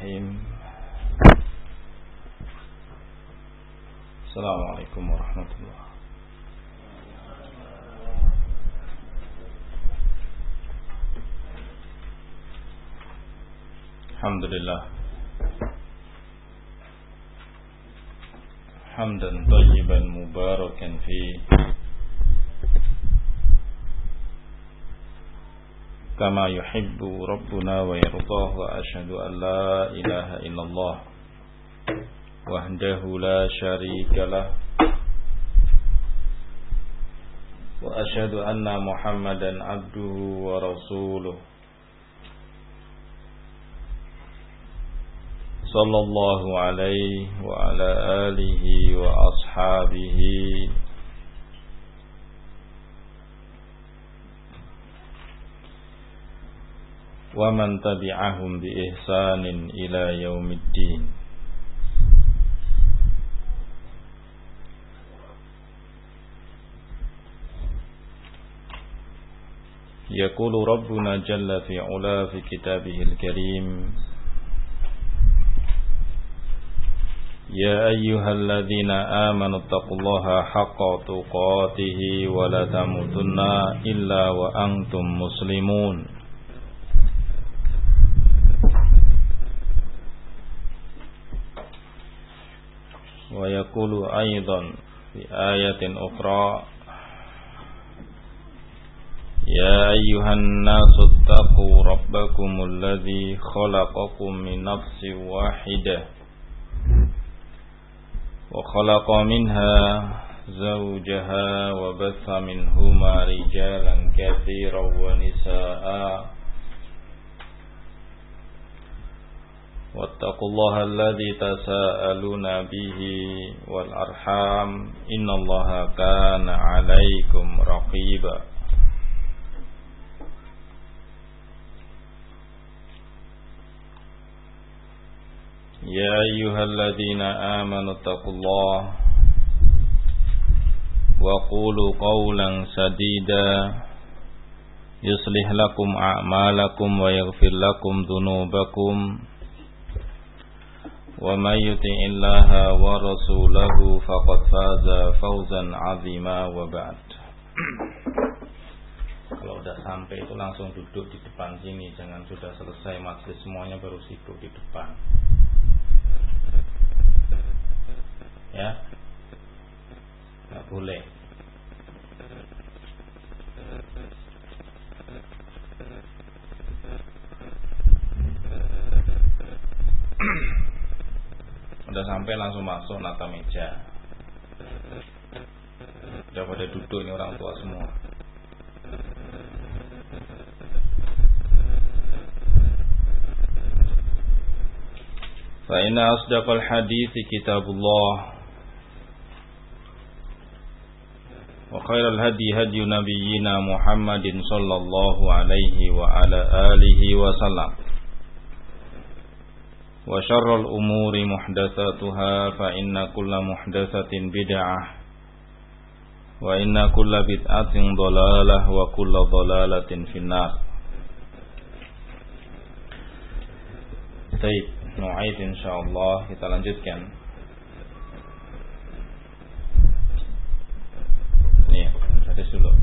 Bismillahirrahmanirrahim. Assalamualaikum warahmatullahi wabarakatuh. Alhamdulillah. Hamdan thayyiban mubarakan fi kama yuhibbu rabbuna wa yardahu. Wa asyhadu an la ilaha illallah wahdahu la syarika lah wa asyhadu anna Muhammadan abduhu wa rasuluh sallallahu alaihi wa ala alihi wa ashabihi wa man tabi'ahum bi ihsanin ila yaumiddin. Yaqulu rabbuna jalla fi 'ula fi kitabihil karim, ya ayyuhalladzina amanu taqullaha haqqa tuqatih wa la tamutunna illa wa antum muslimun. Wa yaqulu aidan fi ayatin ukhra, ya ayyuhan nasu taqu rabbakumul ladzi khalaqakum min nafsin wahidah wa khalaqa minha zawjaha wa batha minhuma rijalan katsiran wa nisaa'a wattaqullaha alladzi tasaaluna bihi wal arham innallaha kana 'alaikum raqiba. Ya ayyuhalladzina amanu taqullaha wa qulu qawlan sadida yuslih lakum a'malakum wa yaghfir lakum dhunubakum wa may yuti'illaha wa rasulahu faqad faza fawzan 'azima. Wa ba'd. Kalau udah sampai itu langsung duduk di depan sini, jangan sudah selesai majelis semuanya baru sibuk di depan. Ya, nggak boleh. Udah sampai langsung masuk nata meja. Udah pada duduk ini orang tua semua. Fa inna asdaqal hadithi kitabullah wa khairal hadi hadi nabiyyina Muhammadin sallallahu alaihi wa ala alihi wa sallam. Wa syarrul umuri muhdatsatuha fa inna kulla muhdatsatin bid'ah wa inna kulla bid'atin dhalalah wa kulla dhalalatin finnar. Baik, nu'aid insyaallah, kita lanjutkan. Nih, hadis dulu.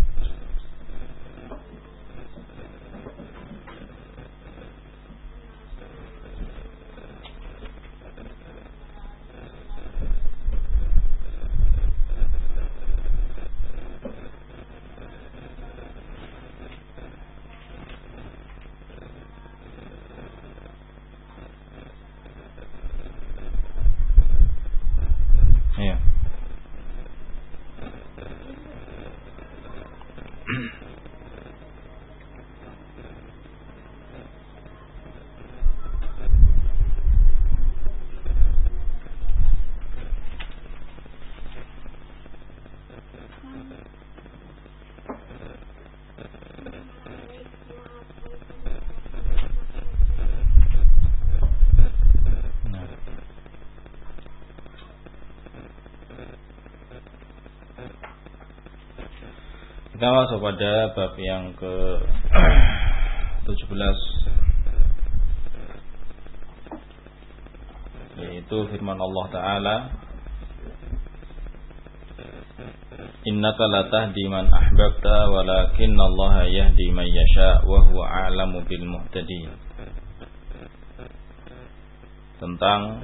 Kita masuk pada bab yang ke 17. yaitu firman Allah Ta'ala, innaka la tahdi man ahbabta walakinna Allah yahdi man yasha wa huwa a'lamu bil muhtadin. Tentang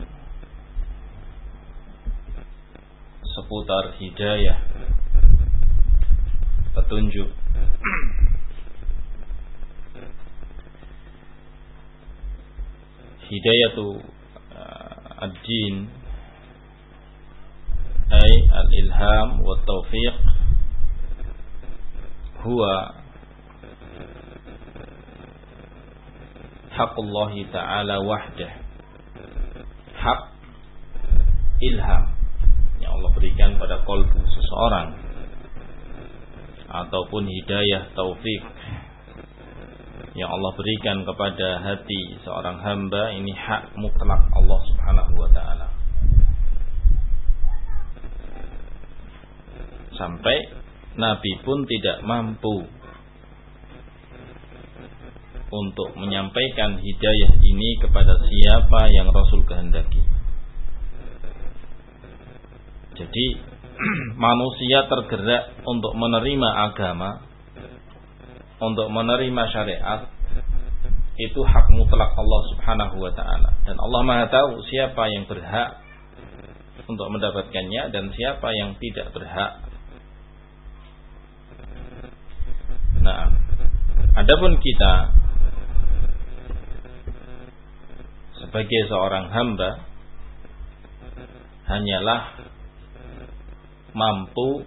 seputar hidayah, petunjuk. Hidayatu ad-din ay al-ilham wa taufiq huwa haqqullah ta'ala wahdah. Hak ilham yang Allah berikan pada qalbu seseorang, ataupun hidayah taufik yang Allah berikan kepada hati seorang hamba, ini hak mutlak Allah Subhanahu wa ta'ala. Sampai Nabi pun tidak mampu untuk menyampaikan hidayah ini kepada siapa yang Rasul kehendaki. Jadi manusia tergerak untuk menerima agama, untuk menerima syariat, itu hak mutlak Allah Subhanahu wa ta'ala. Dan Allah Maha tahu siapa yang berhak untuk mendapatkannya dan siapa yang tidak berhak. Nah, adapun kita sebagai seorang hamba hanyalah mampu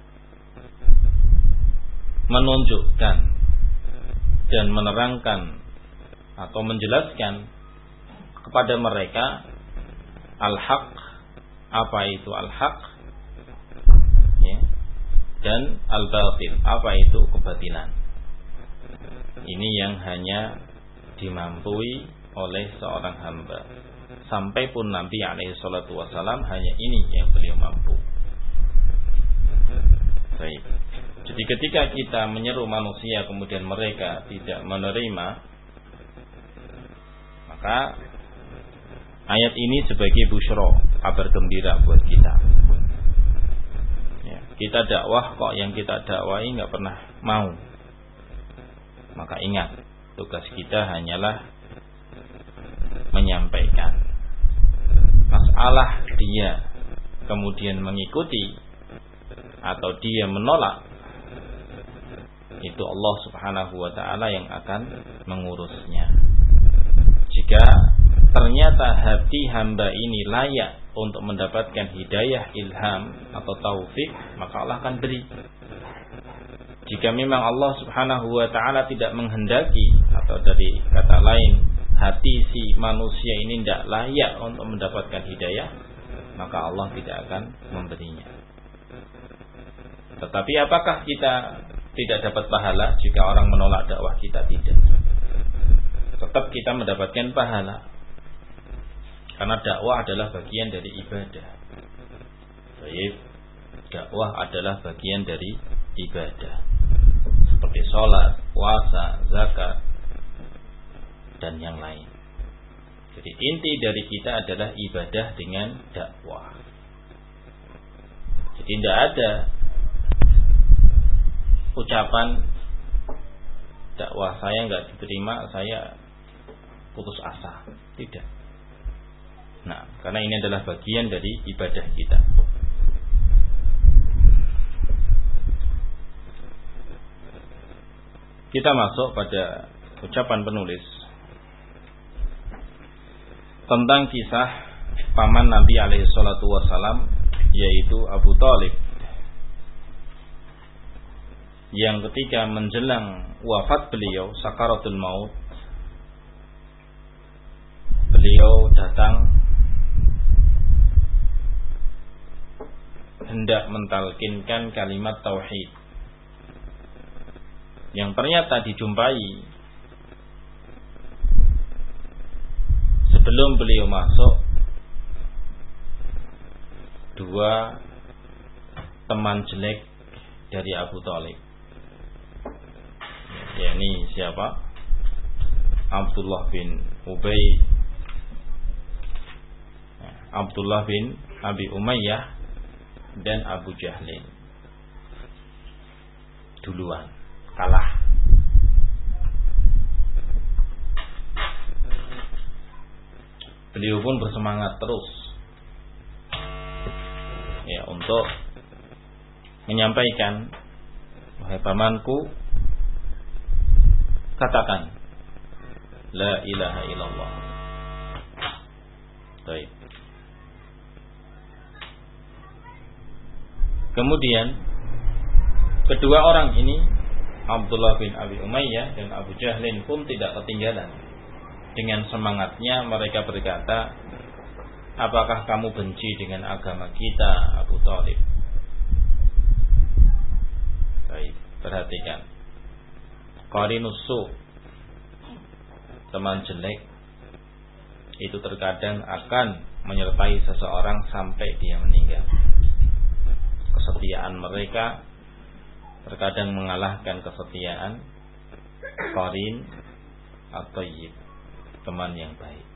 menunjukkan dan menerangkan atau menjelaskan kepada mereka al-haq, apa itu al-haq, ya, dan al-batil, apa itu kebatilan. Ini yang hanya dimampui oleh seorang hamba. Sampai pun Nabi alaihi salatu wasalam hanya ini yang beliau mampu. Baik. Jadi ketika kita menyeru manusia kemudian mereka tidak menerima, maka ayat ini sebagai busyra, kabar gembira buat kita. Ya, kita dakwah kok yang kita dakwai nggak pernah mau. Maka ingat, tugas kita hanyalah menyampaikan. Masalah dia kemudian mengikuti atau dia menolak, itu Allah Subhanahu wa ta'ala yang akan mengurusnya. Jika ternyata hati hamba ini layak untuk mendapatkan hidayah, ilham atau taufik, maka Allah akan beri. Jika memang Allah Subhanahu wa ta'ala tidak menghendaki, atau dari kata lain, hati si manusia ini tidak layak untuk mendapatkan hidayah, maka Allah tidak akan memberinya. Tetapi apakah kita tidak dapat pahala jika orang menolak dakwah kita? Tidak. Tetap kita mendapatkan pahala. Karena dakwah adalah bagian dari ibadah. Baik, dakwah adalah bagian dari ibadah. Seperti sholat, puasa, zakat, dan yang lain. Jadi inti dari kita adalah ibadah dengan dakwah. Jadi tidak ada ucapan dakwah saya enggak diterima, saya putus asa. Tidak. Nah, karena ini adalah bagian dari ibadah kita. Kita masuk pada ucapan penulis tentang kisah paman Nabi alaihi salatu wasalam, yaitu Abu Thalib, yang ketika menjelang wafat beliau, sakaratul maut, beliau datang hendak mentalkinkan kalimat tauhid, yang ternyata dijumpai sebelum beliau masuk dua teman jelek dari Abu Thalib. Yakni siapa? Abdullah bin Ubay, Abdullah bin Abi Umayyah dan Abu Jahlin. Duluan kalah. Beliau pun bersemangat terus ya untuk menyampaikan, wahai pamanku, katakan la ilaha illallah. Baik. Kemudian kedua orang ini, Abdullah bin Abi Umayyah dan Abu Jahlin, pun tidak ketinggalan. Dengan semangatnya mereka berkata, apakah kamu benci dengan agama kita, Abu Thalib? Baik, perhatikan. Qarinus su', teman jelek, itu terkadang akan menyertai seseorang sampai dia meninggal. Kesetiaan mereka terkadang mengalahkan kesetiaan qarin at-thayyib, teman yang baik.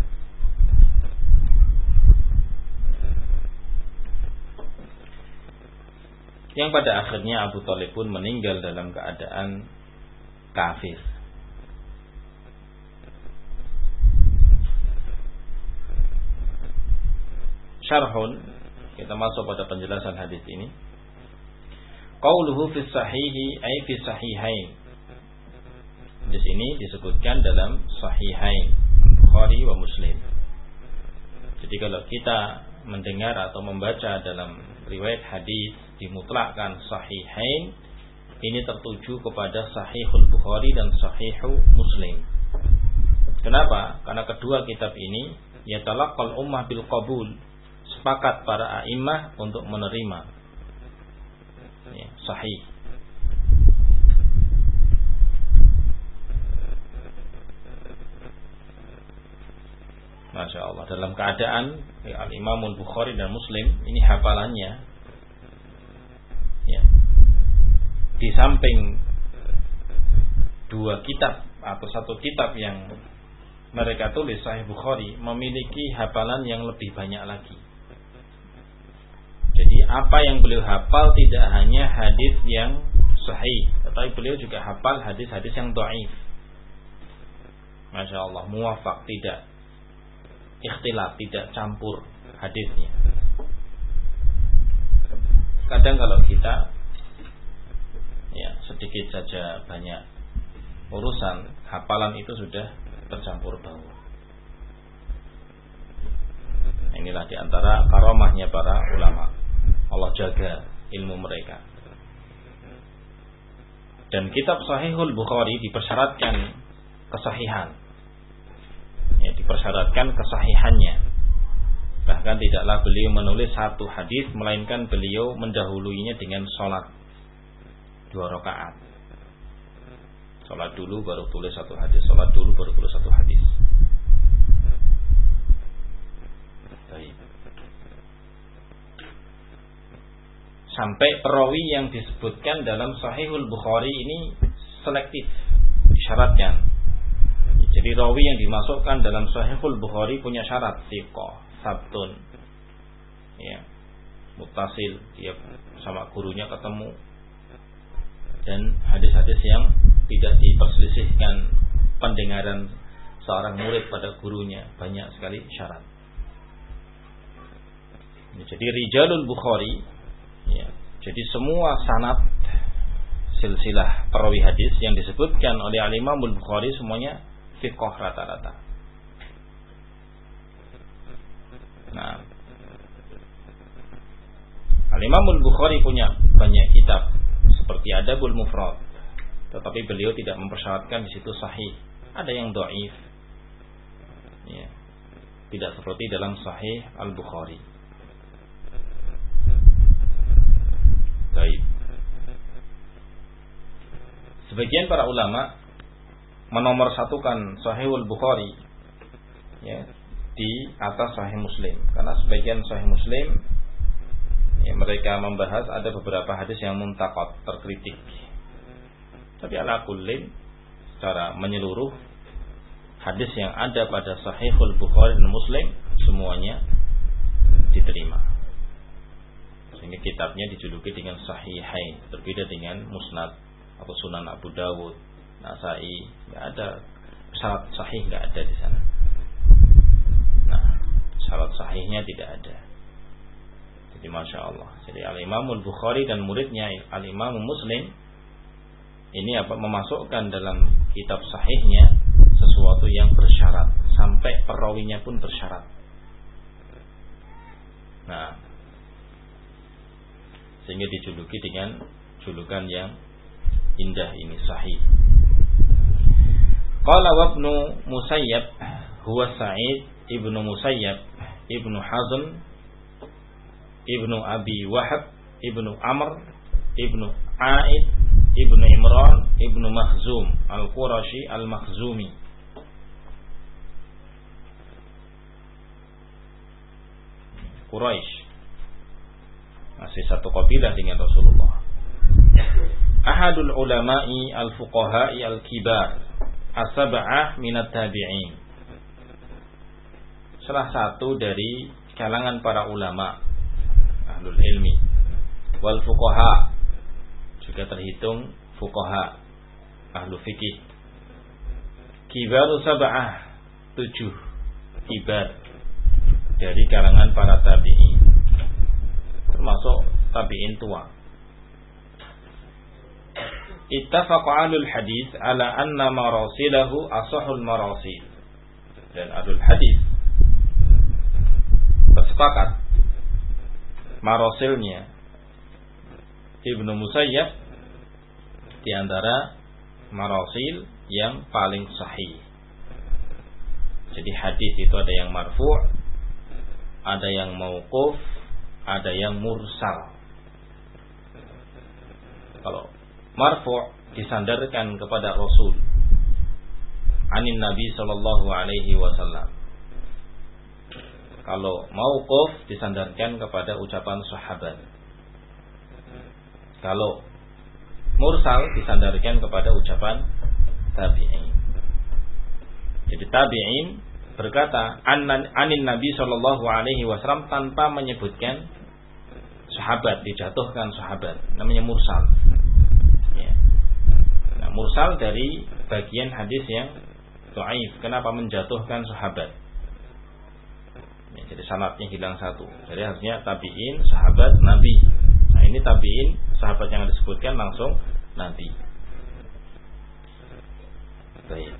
Yang pada akhirnya Abu Thalib pun meninggal dalam keadaan kafir. Syarhun, kita masuk pada penjelasan hadis ini. Qauluhu fi sahihi ay fi sahihain. Di sini disebutkan dalam sahihain, Bukhari wa Muslim. Jadi kalau kita mendengar atau membaca dalam riwayat hadis dimutlakkan sahihain, ini tertuju kepada Sahihul Bukhari dan Sahihul Muslim. Kenapa? Karena kedua kitab ini yatalaqqal ummah bil qabul, sepakat para a'immah untuk menerima ya, sahih. Masya Allah, dalam keadaan ya, Al-Imamul Bukhari dan Muslim ini hafalannya ya, di samping dua kitab atau satu kitab yang mereka tulis, Sahih Bukhari, memiliki hafalan yang lebih banyak lagi. Jadi apa yang beliau hafal tidak hanya hadis yang sahih, tetapi beliau juga hafal hadis-hadis yang dhaif. Masya Allah, muwafaq, tidak ikhtilaf, tidak campur hadisnya. Kadang kalau kita ya sedikit saja banyak urusan, hafalan itu sudah tercampur baur. Inilah diantara karamahnya para ulama. Allah jaga ilmu mereka. Dan kitab Sahihul Bukhari dipersyaratkan kesahihan. Ya, dipersyaratkan kesahihannya. Bahkan tidaklah beliau menulis satu hadis, melainkan beliau mendahuluinya dengan sholat 2 rakaat. Sholat dulu baru tulis satu hadis, sholat dulu baru tulis satu hadis. Baik. Sampai perawi yang disebutkan dalam Sahihul Bukhari ini selektif, disyaratkan. Jadi rawi yang dimasukkan dalam Sahihul Bukhari punya syarat thiqah, sabtun, ya, muttasil, dia sama gurunya ketemu, dan hadis-hadis yang tidak diperselisihkan pendengaran seorang murid pada gurunya, banyak sekali syarat. Jadi rijalul Bukhari, ya, jadi semua sanad silsilah perawi hadis yang disebutkan oleh Al-Imamul Bukhari semuanya thiqah rata-rata. Nah, Al-Imamul Bukhari punya banyak kitab seperti Adabul Mufrad, tetapi beliau tidak mempersyaratkan di situ sahih. Ada yang dhaif, ya, tidak seperti dalam Sahih Al-Bukhari. Baik. Sebagian para ulama menomorsatukan Sahihul Bukhari ya, di atas Sahih Muslim, karena sebagian Sahih Muslim ya, mereka membahas ada beberapa hadis yang muntaqad, terkritik. Tapi ala kullin, secara menyeluruh, hadis yang ada pada Sahihul Bukhari dan Muslim semuanya diterima. Sehingga kitabnya dijuluki dengan Sahihain, berbeda dengan Musnad atau Sunan Abu Dawud, Nasai. Nggak ada syarat sahih, nggak ada di sana. Nah, syarat sahihnya tidak ada. Jadi Masya Allah. Jadi Al-Imam Al-Bukhari dan muridnya Al-Imam Muslim ini memasukkan dalam kitab sahihnya sesuatu yang bersyarat, sampai perawinya pun bersyarat. Nah, sehingga dijuluki dengan julukan yang indah ini, sahih. Qala wa Ibnu Musayyab huwa Sa'id ibnu Musayyab ibnu Hazm ibnu Abi Wahab ibnu Amr ibnu Aid ibnu Imran ibnu Makhzum Al-Qurashi Al-Makhzumi. Quraisy, masih satu kabilah dengan Rasulullah. Ahadul ulama'i al-fuqaha'i al-kibar as-sab'ah minat tabi'in. Salah satu dari kalangan para ulama ahlul ilmi wal fuqaha, juga terhitung fuqaha ahlu fikih. Kibaru sab'ah, 7 kibar dari kalangan para tabi'in, termasuk tabi'in tua. Ittafaqa ahlul hadis ala anna marasilahu asahul marasil. Dan ahlul hadis bersepakat marasilnya Ibnu Musayyab di antara marasil yang paling sahih. Jadi hadis itu ada yang marfu', ada yang mauquf, ada yang mursal. Kalau marfu' disandarkan kepada Rasul anin Nabi sallallahu alaihi wasallam. Kalau mauquf disandarkan kepada ucapan sahabat. Kalau mursal disandarkan kepada ucapan tabi'in. Jadi tabi'in berkata anin Nabi sallallahu alaihi wasallam tanpa menyebutkan sahabat, dijatuhkan sahabat, namanya mursal. Ya. Nah, mursal dari bagian hadis yang dhaif. Kenapa menjatuhkan sahabat? Ya, jadi sanadnya hilang satu. Jadi harusnya tabi'in, sahabat, nabi. Nah, ini tabi'in, sahabat yang disebutkan langsung nabi. Baik.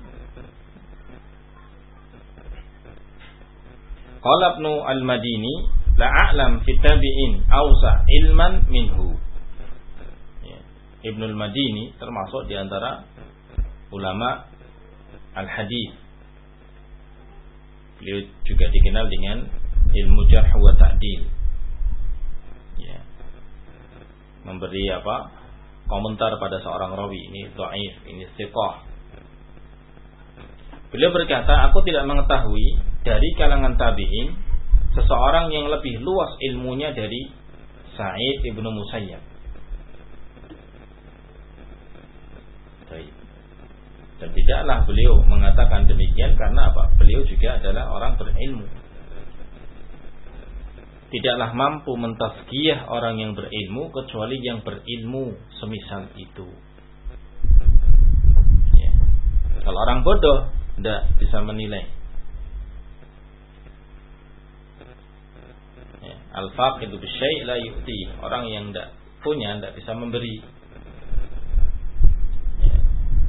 Qala Ibnu Al-Madini la a'lam fi tabi'in awsa ilman minhu. Ya. Ibnu Al-Madini termasuk di antara ulama al-hadis. Beliau juga dikenal dengan ilmu jarh wa ta'dil. Ya. Memberi komentar pada seorang rawi, ini dhaif, ini thiqah. Beliau berkata, aku tidak mengetahui dari kalangan tabi'in seseorang yang lebih luas ilmunya dari Sa'id ibnu Musayyab. Dan tidaklah beliau mengatakan demikian karena apa? Beliau juga adalah orang berilmu. Tidaklah mampu mentazkiyah orang yang berilmu kecuali yang berilmu semisal itu. Ya. Kalau orang bodoh tidak bisa menilai. Ya. Al-faqidu bisyai' la yu'ti. Orang yang tidak punya tidak bisa memberi. Ya.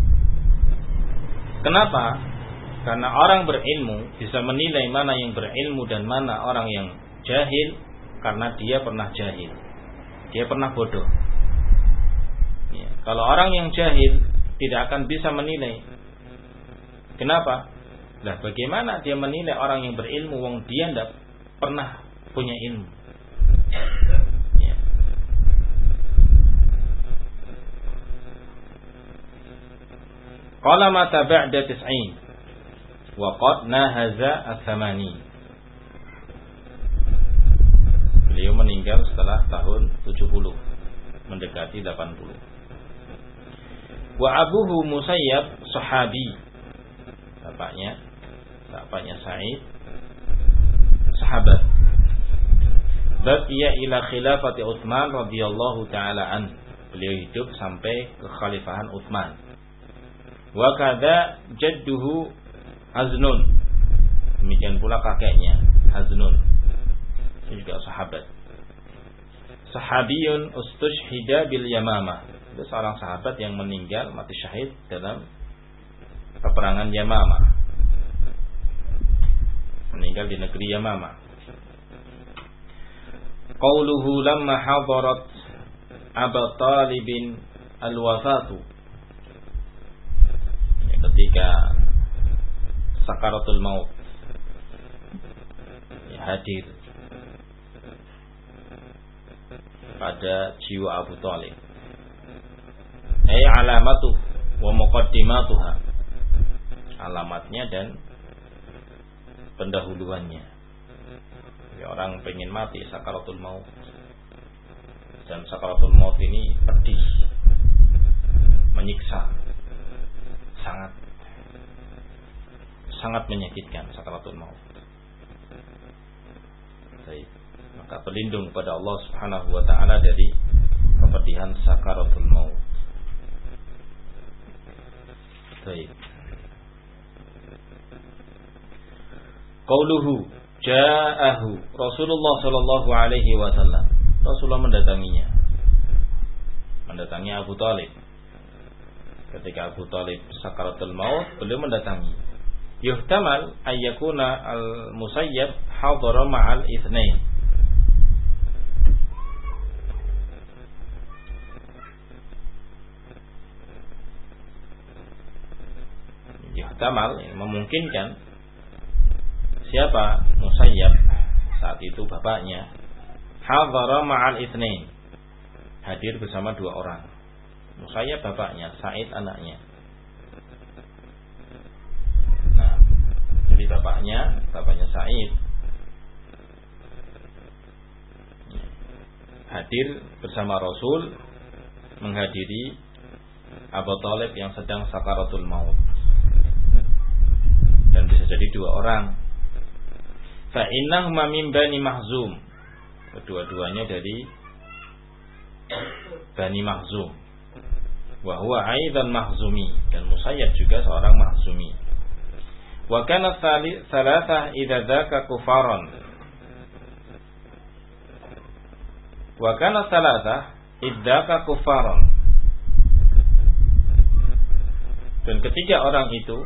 Kenapa? Karena orang berilmu bisa menilai mana yang berilmu dan mana orang yang jahil, karena dia pernah jahil, dia pernah bodoh. Ya. Kalau orang yang jahil tidak akan bisa menilai. Kenapa? Lah bagaimana dia menilai orang yang berilmu wong dia tidak pernah punya ilmu? Ya. Qala mata ba'da 90 wa qad nahaza ats-tsamanin. Beliau meninggal setelah tahun 70, mendekati 80. Wa abuhu Musayyab sahabi. Bapaknya Sa'id sahabat. baqiya ila khilafati Utsman radhiyallahu taala an. Beliau hidup sampai kekhalifahan Utsman. Wa kadza jadduhu Haznun. Demikian pula kakeknya Haznun. Ini juga sahabat. Sahabiyun ustushhida bil Yamamah. Itu seorang sahabat yang meninggal mati syahid dalam peperangan Yamamah. Meninggal di negeri Yamamah. Qauluhu lamma hadarat Abu Talibin al-wafatu. Ketika sakaratul maut hadir pada jiwa Abu Talib. Ay alamatu wa muqaddimatuha. Alamatnya dan pendahuluannya. Ya, orang pengen mati sakaratul maut. Dan sakaratul maut ini pedih, menyiksa, sangat menyakitkan sakaratul maut. Baik, maka berlindung kepada Allah Subhanahu wa taala dari kepedihan sakaratul maut. Baik. Qauluhu ja'ahu Rasulullah sallallahu alaihi wasallam. Rasulullah mendatangi Abu Talib. Ketika Abu Talib sakaratul maut, beliau mendatangi. Yuhtamal ayyakuna al-Musayyab hadara ma'al itsnain. Yuhtamal, memungkinkan siapa Musayyab saat itu bapaknya hadara ma'al itsnain, hadir bersama dua orang. Musayyab bapaknya, Sa'id anaknya. Nah, jadi bapaknya Sa'id hadir bersama Rasul menghadiri Abu Talib yang sedang sakaratul maut. Dan bisa jadi dua orang. Fa innahuma min Bani Mahzum. Kedua-duanya dari Bani Mahzum. Wa huwa aidan Mahzumi, dan Musayyab juga seorang Mahzumi. Wa kana thalatha idza dzaka kufaran. Wa kana thalatha idza kufaran. Dan ketiga orang itu,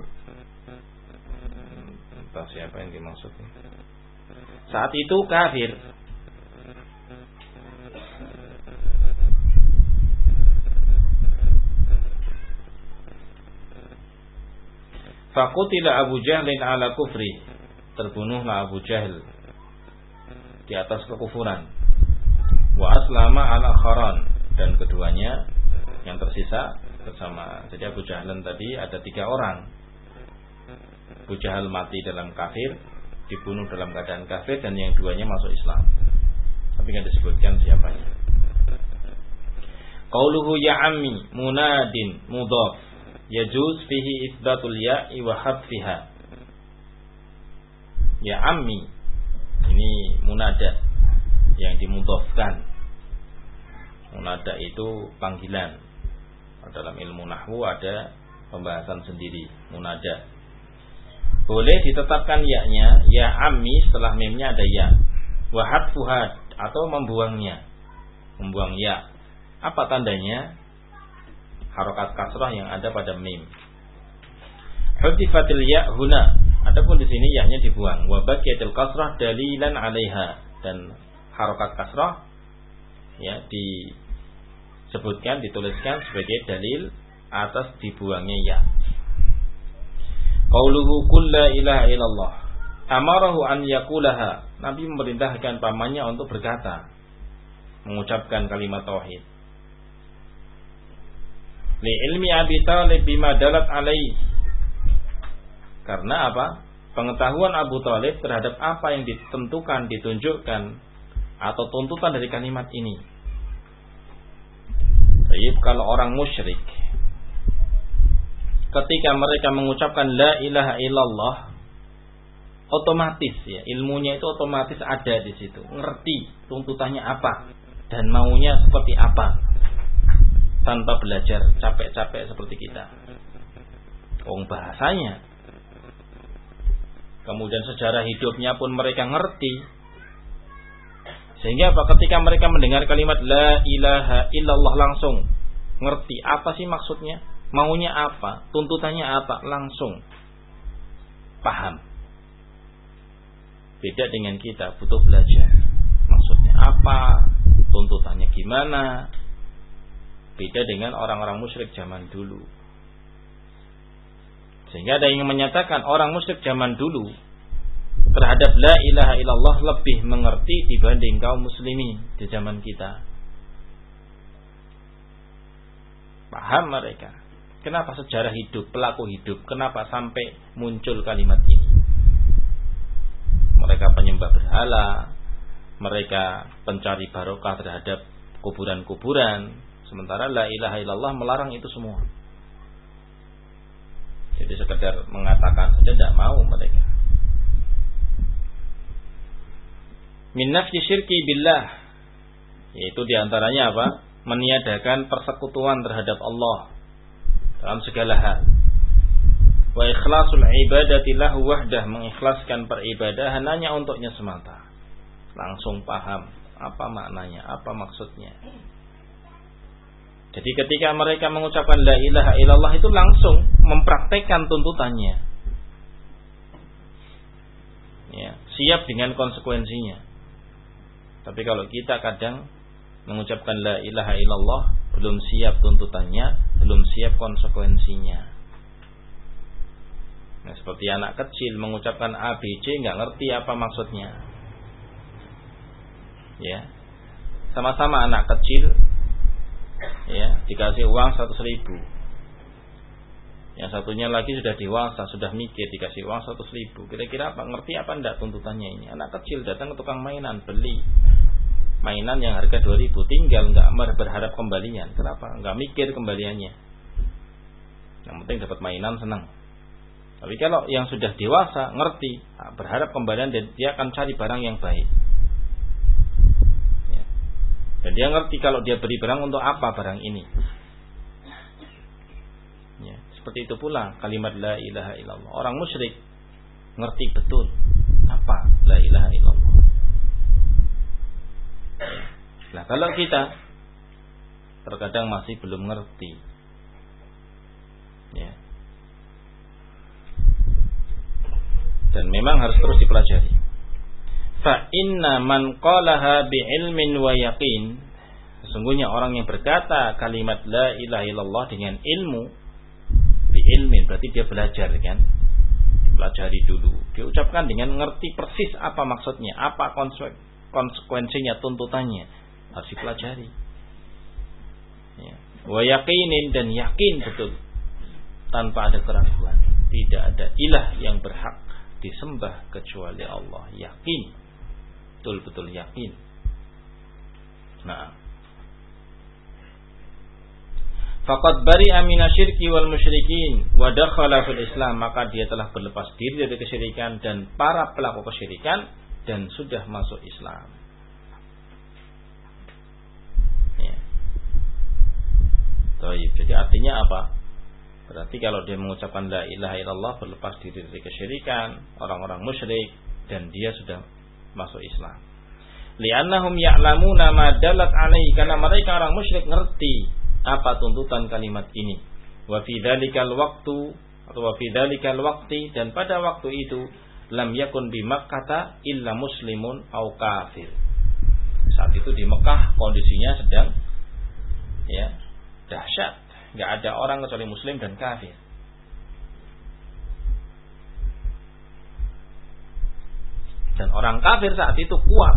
entah siapa yang dimaksud, saat itu kafir. Faqutila Abu Jahlin ala kufri. Terbunuhlah Abu Jahl di atas kekufuran. Wa aslama ala kharan. Dan keduanya yang tersisa bersama. Jadi Abu Jahlin tadi ada 3 orang. Abu Jahal mati dalam kafir, dibunuh dalam keadaan kafir, dan yang duanya masuk Islam. Tapi tidak disebutkan siapanya. Qauluhu ya ammi munadin mudhaf. Yajuz fihi isbatul ya'i wa hadfiha. Ya ammi, ini munada yang dimudhafkan. Munada itu panggilan. Dalam ilmu nahwu ada pembahasan sendiri munada. Boleh ditetapkan ya-nya, ya ammi, setelah mimnya ada ya. Wa hadfuha, atau membuangnya. Membuang ya. Apa tandanya? Harokat kasrah yang ada pada mim. Hudifatil ya huna. Adapun di sini ya-nya dibuang. Wa baqiyatil kasrah dalilan 'alaiha, dan harokat kasrah ya disebutkan, dituliskan sebagai dalil atas dibuangnya ya. Qauluhu qul la ilaha illallah. Amarahu an yaqulaha. Nabi memerintahkan pamannya untuk berkata, mengucapkan kalimat tauhid. Li ilmi Abi Talib bima dalat alaihi. Karena apa? Pengetahuan Abu Talib terhadap apa yang ditentukan, ditunjukkan, atau tuntutan dari kalimat ini. Jadi kalau orang musyrik, ketika mereka mengucapkan la ilaha illallah, otomatis ya, ilmunya itu otomatis ada di situ, ngerti tuntutannya apa dan maunya seperti apa, tanpa belajar capek-capek seperti kita. Bahasanya, kemudian sejarah hidupnya pun mereka ngerti, sehingga ketika mereka mendengar kalimat la ilaha illallah langsung ngerti apa sih maksudnya, maunya apa, tuntutannya apa, langsung paham. Beda dengan kita, butuh belajar. Maksudnya apa, tuntutannya gimana. Beda dengan orang-orang musyrik zaman dulu. Sehingga ada yang menyatakan orang musyrik zaman dulu terhadap la ilaha illallah lebih mengerti dibanding kaum muslimin di zaman kita. Paham mereka. Kenapa sejarah hidup, pelaku hidup, kenapa sampai muncul kalimat ini? Mereka penyembah berhala, mereka pencari barokah terhadap kuburan-kuburan, sementara la ilaha illallah melarang itu semua. Jadi sekedar mengatakan saja tidak mau mereka. Min nafyi syirki billah, yaitu diantaranya apa? Meniadakan persekutuan terhadap Allah dalam segala hal. Wa ikhlasul ibadati lahu wahdah, mengikhlaskan peribadahan hanya untuknya semata. Langsung paham apa maknanya, apa maksudnya. Jadi ketika mereka mengucapkan la ilaha illallah itu langsung mempraktekkan tuntutannya. Ya, siap dengan konsekuensinya. Tapi kalau kita kadang mengucapkan la ilaha illallah belum siap tuntutannya, belum siap konsekuensinya. Nah, seperti anak kecil mengucapkan ABC nggak ngerti apa maksudnya. Ya, sama-sama anak kecil, ya dikasih uang 100.000. Yang satunya lagi sudah dewasa, sudah mikir, dikasih uang 100.000. Kira-kira apa ngerti apa enggak tuntutannya ini? Anak kecil datang ke tukang mainan, beli mainan yang harga 2.000, tinggal nggak berharap kembalian. Kenapa? Nggak mikir kembaliannya. Yang penting dapat mainan, senang. Tapi kalau yang sudah dewasa, ngerti, berharap kembalian, dan dia akan cari barang yang baik. Ya. Dan dia ngerti kalau dia beri barang untuk apa barang ini. Ya. Seperti itu pula kalimat la ilaha illallah. Orang musyrik ngerti betul apa la ilaha illallah. Ya. Nah, kalau kita terkadang masih belum ngerti. Ya. Dan memang harus terus dipelajari. Fa inna man qalaha bi ilmin wa yaqin, sesungguhnya orang yang berkata kalimat la ilaha illallah dengan ilmu, bi ilmin berarti dia belajar kan, dipelajari dulu, dia ucapkan dengan ngerti persis apa maksudnya, apa konsekuensinya, tuntutannya, harus dipelajari. Ya. Wa yaqinin, dan yakin betul tanpa ada keraguan, tidak ada ilah yang berhak disembah kecuali Allah, yakin, betul-betul yakin. Nah, faqad bari'a minasyirki wal musyrikin wa dakhala fil Islam, maka dia telah berlepas diri dari kesyirikan dan para pelaku kesyirikan dan sudah masuk Islam. Ya. Jadi artinya apa? Berarti kalau dia mengucapkan la ilaha illallah, berlepas diri dari kesyirikan, orang-orang musyrik, dan dia sudah masuk Islam. Li'annahum ya'lamuna ma dalat alaihi, karena mereka orang musyrik ngerti apa tuntutan kalimat ini. Wa fi dzalikal waqtu, atau wa fi dzalikal waqti, dan pada waktu itu lam yakun bi Makkah illa muslimun au kafir. Saat itu di Mekah kondisinya sedang ya dahsyat. Gak ada orang kecuali muslim dan kafir. Dan orang kafir saat itu kuat.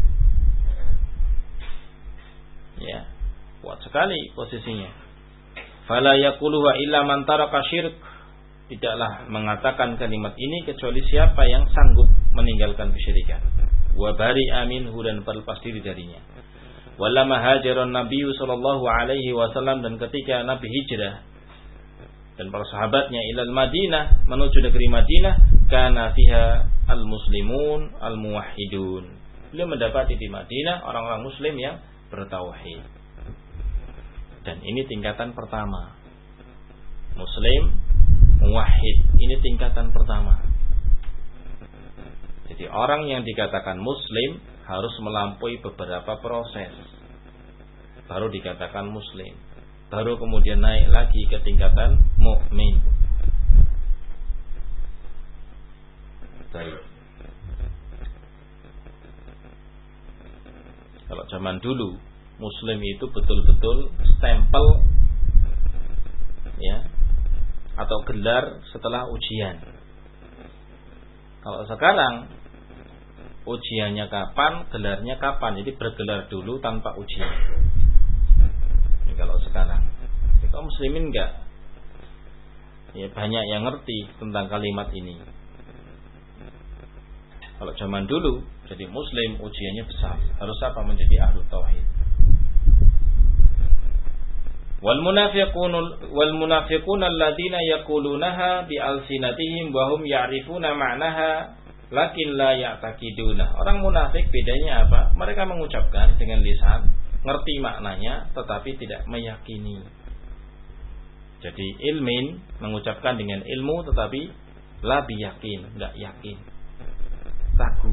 Ya, kuat sekali posisinya. Fala yaquluha illa man taraka syirk. Tidaklah mengatakan kalimat ini kecuali siapa yang sanggup meninggalkan kesyirikan. Wa bari'a minhu, dan berlepas diri darinya. Walamma hajaran Nabi sallallahu alaihi wasallam, dan ketika Nabi hijrah dan para sahabatnya ilal Madinah, menuju negeri Madinah, kana fiha al-muslimun al-muwahhidun. Beliau mendapati di Madinah orang-orang muslim yang bertauhid. Dan ini tingkatan pertama. Muslim muwahhid, ini tingkatan pertama. Jadi orang yang dikatakan muslim harus melampaui beberapa proses baru dikatakan muslim. Baru kemudian naik lagi ke tingkatan mukmin. Baik. Kalau zaman dulu muslim itu betul-betul stempel ya, atau gelar setelah ujian. Kalau sekarang ujiannya kapan, gelarnya kapan. Jadi bergelar dulu tanpa ujian. Ini kalau sekarang. Kalau muslimin enggak. Ya banyak yang ngerti tentang kalimat ini. Kalau zaman dulu jadi muslim ujiannya besar. Harus apa? Menjadi ahlu tauhid. Wal munafiquna alladziina yaqulunaha bi alsinatihim wa hum ya'rifuna ma'naha lakin la ya'taqiduna. Orang munafik bedanya apa? Mereka mengucapkan dengan lisan, ngerti maknanya tetapi tidak meyakini. Jadi ilmin mengucapkan dengan ilmu tetapi la biyakin, enggak yakin. Ragu.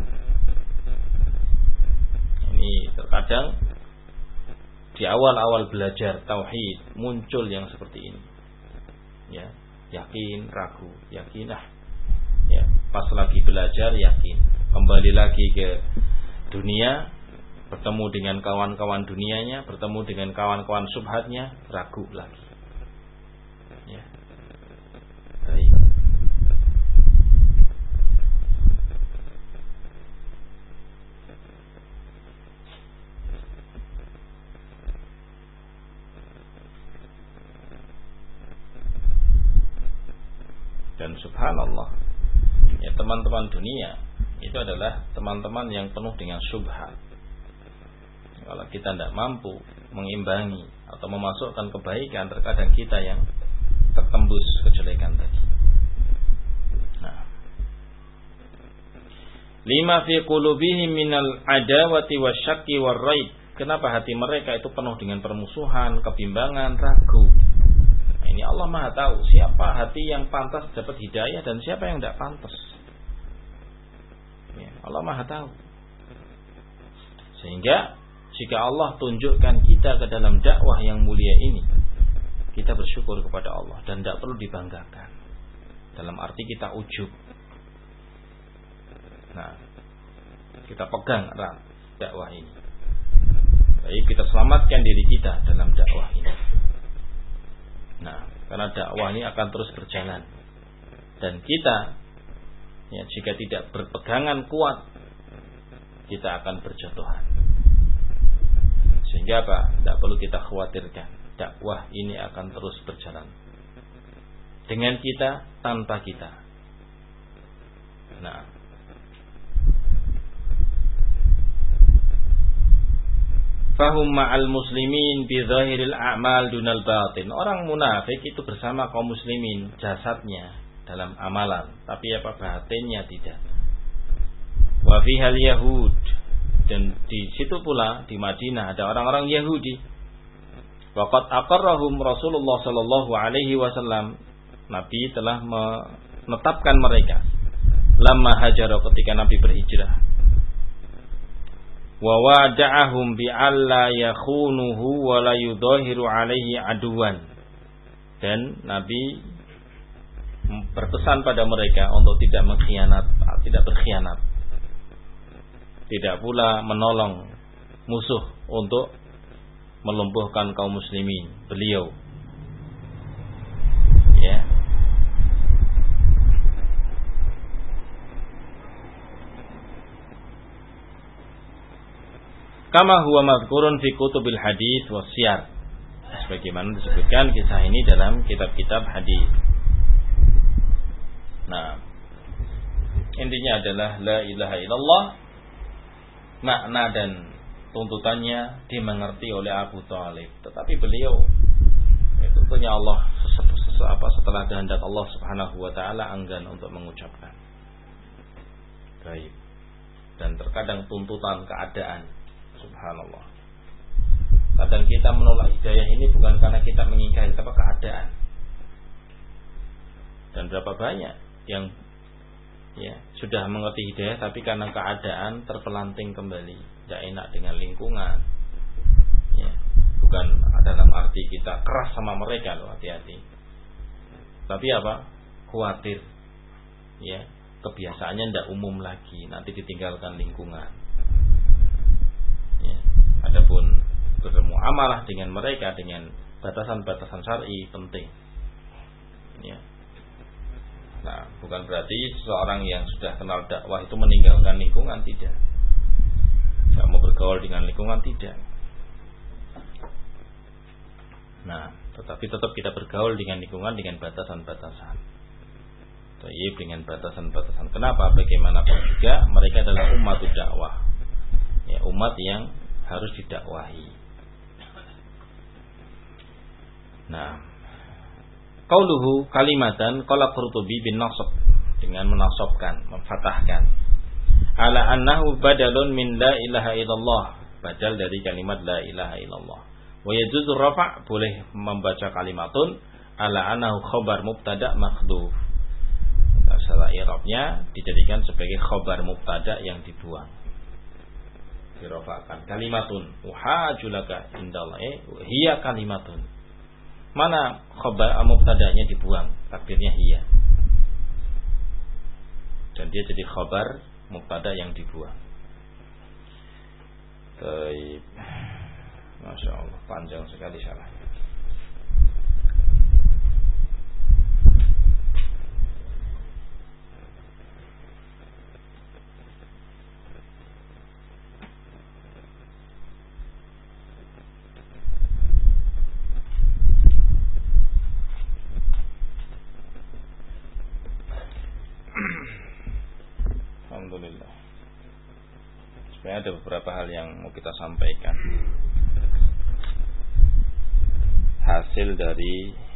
Ini terkadang di awal-awal belajar tauhid muncul yang seperti ini. Ya, yakin, ragu, yakin ya, pas lagi belajar yakin, kembali lagi ke dunia, bertemu dengan kawan-kawan dunianya, bertemu dengan kawan-kawan subhatnya, ragu lagi. Ya. Baik. Dan subhanallah, ya teman-teman dunia itu adalah teman-teman yang penuh dengan syubhat. Kalau kita tidak mampu mengimbangi atau memasukkan kebaikan, terkadang kita yang tertembus kejelekan tadi. Nah, lima fi qulubihim minal adawati wasyaqi warraib. Kenapa hati mereka itu penuh dengan permusuhan, kebimbangan, ragu? Ini Allah Maha tahu siapa hati yang pantas dapat hidayah dan siapa yang tidak pantas. Ya, Allah Maha tahu. Sehingga jika Allah tunjukkan kita ke dalam dakwah yang mulia ini, kita bersyukur kepada Allah dan tidak perlu dibanggakan. Dalam arti kita ujub. Nah, kita pegang erat dakwah ini. Baik, kita selamatkan diri kita dalam dakwah ini. Nah, karena dakwah ini akan terus berjalan. Dan kita, ya, jika tidak berpegangan kuat, kita akan berjatuhan. Sehingga apa? Tidak perlu kita khawatirkan. Dakwah ini akan terus berjalan. Dengan kita, tanpa kita. Nah, fahum ma'al muslimin bi zahiril a'mal dunal batin. Orang munafik itu bersama kaum muslimin jasadnya dalam amalan, tapi apa batinnya tidak. Wa fihal yahud, dan di situ pula di Madinah ada orang-orang Yahudi. Waqad aqarrahum Rasulullah sallallahu alaihi wasallam. Nabi telah menetapkan mereka lamma hajara, ketika Nabi berhijrah. Wa wada'ahum bi alla yakhunuhu wa la yudahiru alaihi aduwan. Dan Nabi berpesan pada mereka untuk tidak berkhianat. Tidak pula menolong musuh untuk melumpuhkan kaum muslimin. Beliau ya, kama huwa mazkurun fi kutubil hadis wa siyar, sebagaimana disebutkan kisah ini dalam kitab-kitab hadis. Nah, intinya adalah la ilaha illallah, makna dan tuntutannya dimengerti oleh Abu Thalib, tetapi beliau tentunya Allah setelah kehendak Allah Subhanahu wa taala enggan untuk mengucapkan. Baik. Dan terkadang tuntutan keadaan, subhanallah. Kadang kita menolak hidayah ini bukan karena kita mengingkari, tapi keadaan. Dan berapa banyak yang sudah mengerti hidayah tapi karena keadaan terpelanting kembali, tidak enak dengan lingkungan. Bukan dalam arti kita keras sama mereka loh, hati-hati. Tapi apa? Khawatir. Kebiasaannya tidak umum lagi, nanti ditinggalkan lingkungan. Adapun bermuamalah dengan mereka dengan batasan-batasan syar'i penting. Nah, bukan berarti seseorang yang sudah kenal dakwah itu meninggalkan lingkungan, tidak. Tidak mau bergaul dengan lingkungan, tidak. Nah, tetapi tetap kita bergaul dengan lingkungan dengan batasan-batasan. Dengan batasan-batasan. Kenapa? Bagaimanapun juga mereka adalah umat dakwah. Umat yang harus didakwahi. Nah, qauluhu kalimatan qala Qurtubi bin nasab, dengan menasabkan, memfathahkan. Ala annahu badalun min la ilaha illallah, badal dari kalimat la ilaha illallah. Wa yajuzu rafa', boleh membaca kalimatun ala annahu khabar mubtada' makhdhuf. Salah i'rabnya dijadikan sebagai khabar mubtada' yang dibuang. Dirafa'kan kalimatun uhajulaka indallah, hiya kalimatun. Mana khabar mubtada'nya dibuang, takdirnya hiya. Dan dia jadi khabar mubtada' yang dibuang. Baik. Masya Allah, panjang sekali syarahnya. Alhamdulillah. Sebenarnya ada beberapa hal yang mau kita sampaikan. Hasil dari